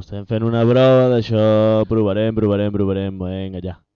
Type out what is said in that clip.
estem fent una prova d'això, provarem, vinga, ja.